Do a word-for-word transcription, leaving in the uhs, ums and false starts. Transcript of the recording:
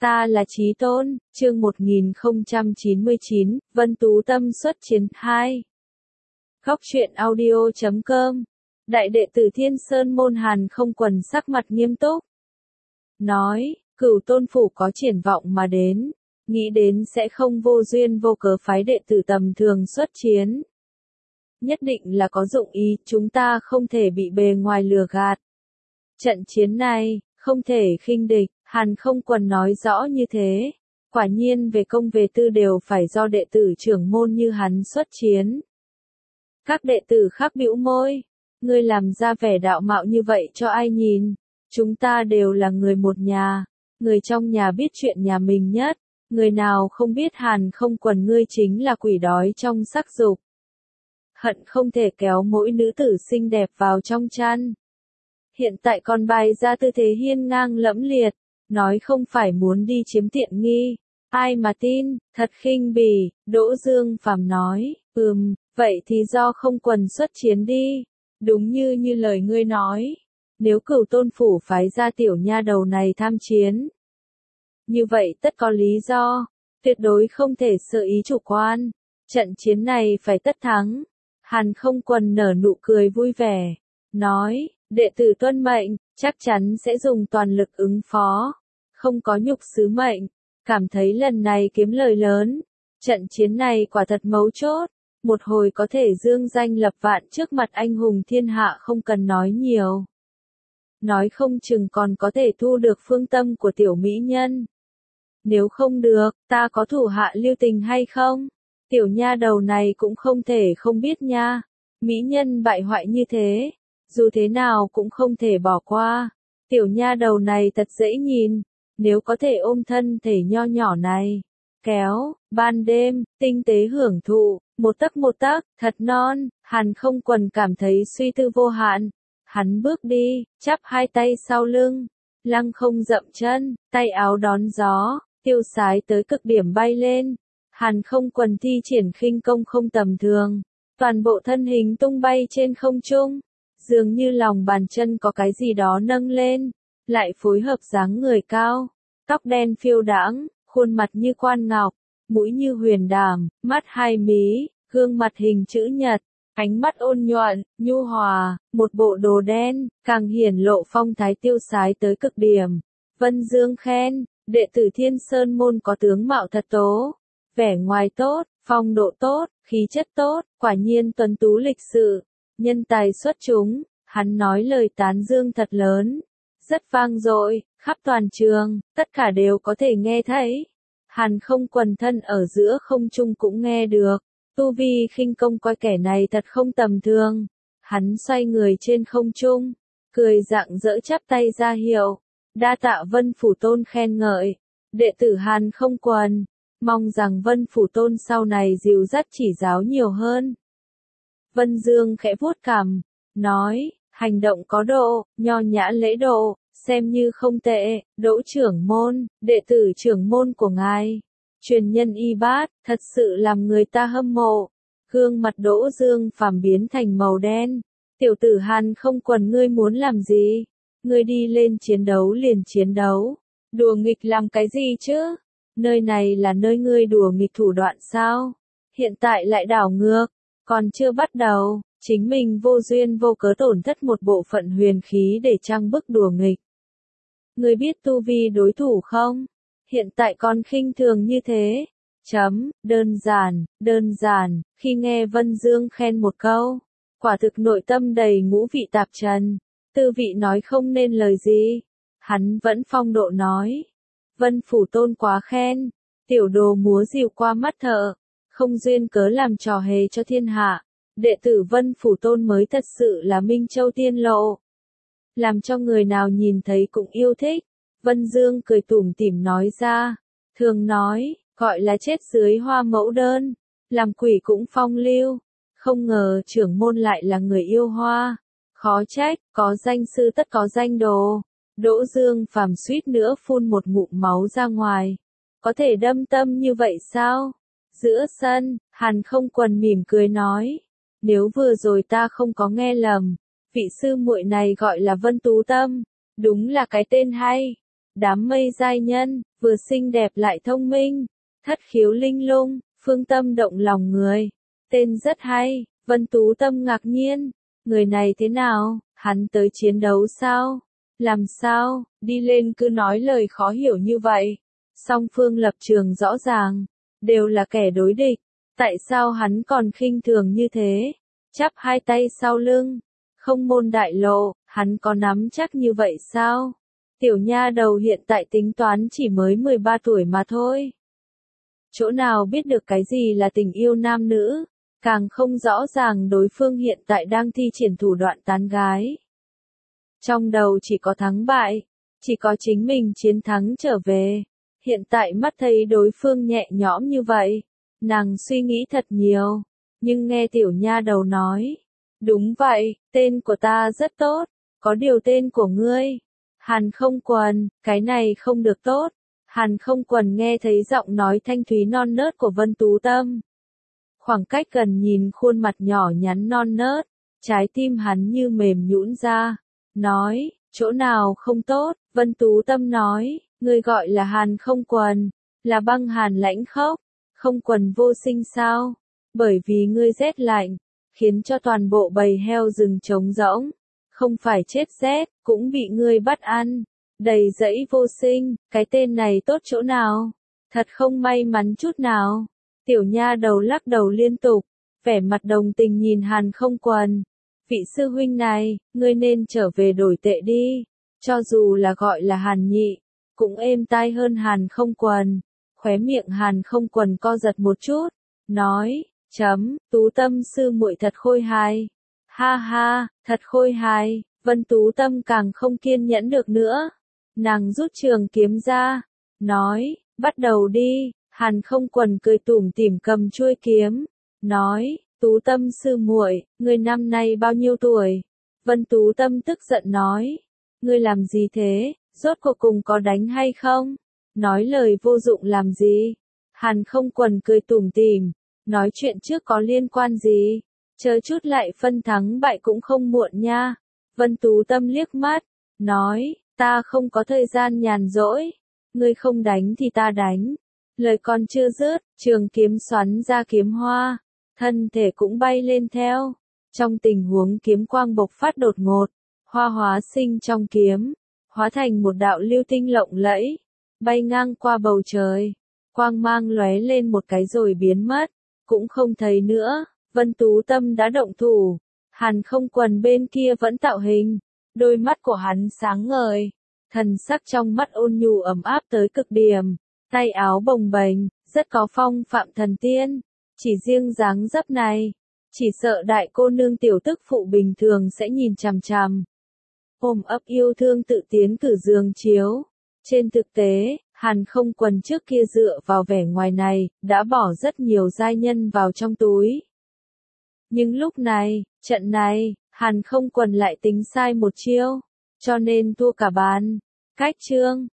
Ta là Chí Tôn, chương một nghìn không trăm chín mươi chín, Vân Tú Tâm xuất chiến hai. Góc truyện audio chấm com. Đại đệ tử Thiên Sơn Môn Hàn Không Quần sắc mặt nghiêm túc. Nói, Cửu Tôn Phủ có triển vọng mà đến, nghĩ đến sẽ không vô duyên vô cớ phái đệ tử tầm thường xuất chiến. Nhất định là có dụng ý, chúng ta không thể bị bề ngoài lừa gạt. Trận chiến này, không thể khinh địch. Hàn Không Quần nói rõ như thế, quả nhiên về công về tư đều phải do đệ tử trưởng môn như hắn xuất chiến. Các đệ tử khác bĩu môi, ngươi làm ra vẻ đạo mạo như vậy cho ai nhìn, chúng ta đều là người một nhà, người trong nhà biết chuyện nhà mình nhất, người nào không biết Hàn Không Quần ngươi chính là quỷ đói trong sắc dục. Hận không thể kéo mỗi nữ tử xinh đẹp vào trong chăn. Hiện tại còn bày ra tư thế hiên ngang lẫm liệt. Nói không phải muốn đi chiếm tiện nghi, ai mà tin, thật khinh bỉ, Đỗ Dương Phàm nói, ừm, vậy thì do Không Quần xuất chiến đi, đúng như như lời ngươi nói, nếu Cửu Tôn Phủ phái ra tiểu nha đầu này tham chiến. Như vậy tất có lý do, tuyệt đối không thể sơ ý chủ quan, trận chiến này phải tất thắng. Hàn Không Quần nở nụ cười vui vẻ, nói, đệ tử tuân mệnh, chắc chắn sẽ dùng toàn lực ứng phó. Không có nhục sứ mệnh, cảm thấy lần này kiếm lời lớn, trận chiến này quả thật mấu chốt, một hồi có thể dương danh lập vạn trước mặt anh hùng thiên hạ không cần nói nhiều. Nói không chừng còn có thể thu được phương tâm của tiểu mỹ nhân. Nếu không được, ta có thủ hạ lưu tình hay không? Tiểu nha đầu này cũng không thể không biết nha, mỹ nhân bại hoại như thế, dù thế nào cũng không thể bỏ qua, tiểu nha đầu này thật dễ nhìn. Nếu có thể ôm thân thể nho nhỏ này, kéo, ban đêm, tinh tế hưởng thụ, một tấc một tấc, thật non, Hàn Không Quần cảm thấy suy tư vô hạn. Hắn bước đi, chắp hai tay sau lưng, lăng không dậm chân, tay áo đón gió, tiêu sái tới cực điểm bay lên. Hàn Không Quần thi triển khinh công không tầm thường, toàn bộ thân hình tung bay trên không trung, dường như lòng bàn chân có cái gì đó nâng lên. Lại phối hợp dáng người cao, tóc đen phiêu đãng, khuôn mặt như quan ngọc, mũi như huyền đàm, mắt hai mí, gương mặt hình chữ nhật, ánh mắt ôn nhuận, nhu hòa, một bộ đồ đen, càng hiển lộ phong thái tiêu sái tới cực điểm. Vân Dương khen, đệ tử Thiên Sơn Môn có tướng mạo thật tố, vẻ ngoài tốt, phong độ tốt, khí chất tốt, quả nhiên tuấn tú lịch sự, nhân tài xuất chúng. Hắn nói lời tán dương thật lớn, rất vang dội, khắp toàn trường, tất cả đều có thể nghe thấy. Hàn Không Quần thân ở giữa không trung cũng nghe được, tu vi khinh công coi kẻ này thật không tầm thường. Hắn xoay người trên không trung, cười rạng rỡ chắp tay ra hiệu, đa tạ Vân Phủ Tôn khen ngợi, đệ tử Hàn Không Quần, mong rằng Vân Phủ Tôn sau này dìu dắt chỉ giáo nhiều hơn. Vân Dương khẽ vuốt cằm, nói, hành động có độ, nho nhã lễ độ, xem như không tệ. Đỗ trưởng môn, đệ tử trưởng môn của ngài, truyền nhân y bát, thật sự làm người ta hâm mộ. Gương mặt Đỗ Dương Phàm biến thành màu đen. Tiểu tử Hàn Không Quần ngươi muốn làm gì? Ngươi đi lên chiến đấu liền chiến đấu. Đùa nghịch làm cái gì chứ? Nơi này là nơi ngươi đùa nghịch thủ đoạn sao? Hiện tại lại đảo ngược, còn chưa bắt đầu. Chính mình vô duyên vô cớ tổn thất một bộ phận huyền khí để trang bức đùa nghịch. Ngươi biết tu vi đối thủ không? Hiện tại còn khinh thường như thế. Chấm, đơn giản, đơn giản, khi nghe Vân Dương khen một câu, quả thực nội tâm đầy ngũ vị tạp trần, tư vị nói không nên lời gì. Hắn vẫn phong độ nói, Vân Phủ Tôn quá khen, tiểu đồ múa dìu qua mắt thợ, không duyên cớ làm trò hề cho thiên hạ. Đệ tử Vân Phủ Tôn mới thật sự là Minh Châu tiên lộ, làm cho người nào nhìn thấy cũng yêu thích. Vân Dương cười tủm tỉm nói ra, thường nói, gọi là chết dưới hoa mẫu đơn, làm quỷ cũng phong lưu, không ngờ trưởng môn lại là người yêu hoa, khó trách, có danh sư tất có danh đồ. Đỗ Dương Phàm suýt nữa phun một ngụm máu ra ngoài, có thể đâm tâm như vậy sao? Giữa sân, Hàn Không Quần mỉm cười nói, nếu vừa rồi ta không có nghe lầm, vị sư muội này gọi là Vân Tú Tâm, đúng là cái tên hay. đám mây giai nhân, vừa xinh đẹp lại thông minh, thất khiếu linh lung, phương tâm động lòng người. Tên rất hay, Vân Tú Tâm ngạc nhiên, người này thế nào, hắn tới chiến đấu sao? Làm sao, đi lên cứ nói lời khó hiểu như vậy. Song phương lập trường rõ ràng, đều là kẻ đối địch, tại sao hắn còn khinh thường như thế? Chắp hai tay sau lưng, không môn đại lộ, hắn có nắm chắc như vậy sao? Tiểu nha đầu hiện tại tính toán chỉ mới mười ba tuổi mà thôi. Chỗ nào biết được cái gì là tình yêu nam nữ, càng không rõ ràng đối phương hiện tại đang thi triển thủ đoạn tán gái. Trong đầu chỉ có thắng bại, chỉ có chính mình chiến thắng trở về. Hiện tại mắt thấy đối phương nhẹ nhõm như vậy, nàng suy nghĩ thật nhiều, nhưng nghe tiểu nha đầu nói, đúng vậy, tên của ta rất tốt, có điều tên của ngươi, Hàn Không Quần, cái này không được tốt. Hàn Không Quần nghe thấy giọng nói thanh thúy non nớt của Vân Tú Tâm. Khoảng cách gần nhìn khuôn mặt nhỏ nhắn non nớt, trái tim hắn như mềm nhũn ra, nói, chỗ nào không tốt, Vân Tú Tâm nói, ngươi gọi là Hàn Không Quần, là băng hàn lãnh khốc, không quần vô sinh sao, bởi vì ngươi rét lạnh, khiến cho toàn bộ bầy heo rừng trống rỗng, không phải chết rét, cũng bị ngươi bắt ăn, đầy dẫy vô sinh, cái tên này tốt chỗ nào, thật không may mắn chút nào. Tiểu nha đầu lắc đầu liên tục, vẻ mặt đồng tình nhìn Hàn Không Quần. Vị sư huynh này, ngươi nên trở về đổi tệ đi, cho dù là gọi là Hàn Nhị, cũng êm tai hơn Hàn Không Quần. Khóe miệng Hàn Không Quần co giật một chút, nói, chấm, Tú Tâm sư muội thật khôi hài. Ha ha, thật khôi hài, Vân Tú Tâm càng không kiên nhẫn được nữa. Nàng rút trường kiếm ra, nói, bắt đầu đi. Hàn Không Quần cười tủm tỉm cầm chuôi kiếm, nói, Tú Tâm sư muội, ngươi năm nay bao nhiêu tuổi? Vân Tú Tâm tức giận nói, ngươi làm gì thế, rốt cuộc cùng có đánh hay không? Nói lời vô dụng làm gì? Hàn Không Quần cười tủm tỉm, nói chuyện trước có liên quan gì? Chờ chút lại phân thắng bại cũng không muộn nha. Vân Tú Tâm liếc mắt, nói, ta không có thời gian nhàn rỗi, ngươi không đánh thì ta đánh. Lời còn chưa dứt, trường kiếm xoắn ra kiếm hoa, thân thể cũng bay lên theo. Trong tình huống kiếm quang bộc phát đột ngột, hoa hóa sinh trong kiếm, hóa thành một đạo lưu tinh lộng lẫy, bay ngang qua bầu trời. Quang mang lóe lên một cái rồi biến mất, cũng không thấy nữa. Vân Tú Tâm đã động thủ, Hàn Không Quần bên kia vẫn tạo hình, đôi mắt của hắn sáng ngời, thần sắc trong mắt ôn nhu ấm áp tới cực điểm. Tay áo bồng bềnh, rất có phong phạm thần tiên, chỉ riêng dáng dấp này, chỉ sợ đại cô nương tiểu tức phụ bình thường sẽ nhìn chằm chằm. Ôm ấp yêu thương tự tiến cử giường chiếu. Trên thực tế, Hàn Không Quần trước kia dựa vào vẻ ngoài này, đã bỏ rất nhiều giai nhân vào trong túi. Nhưng lúc này, trận này, Hàn Không Quần lại tính sai một chiêu, cho nên thua cả bàn. Cách chương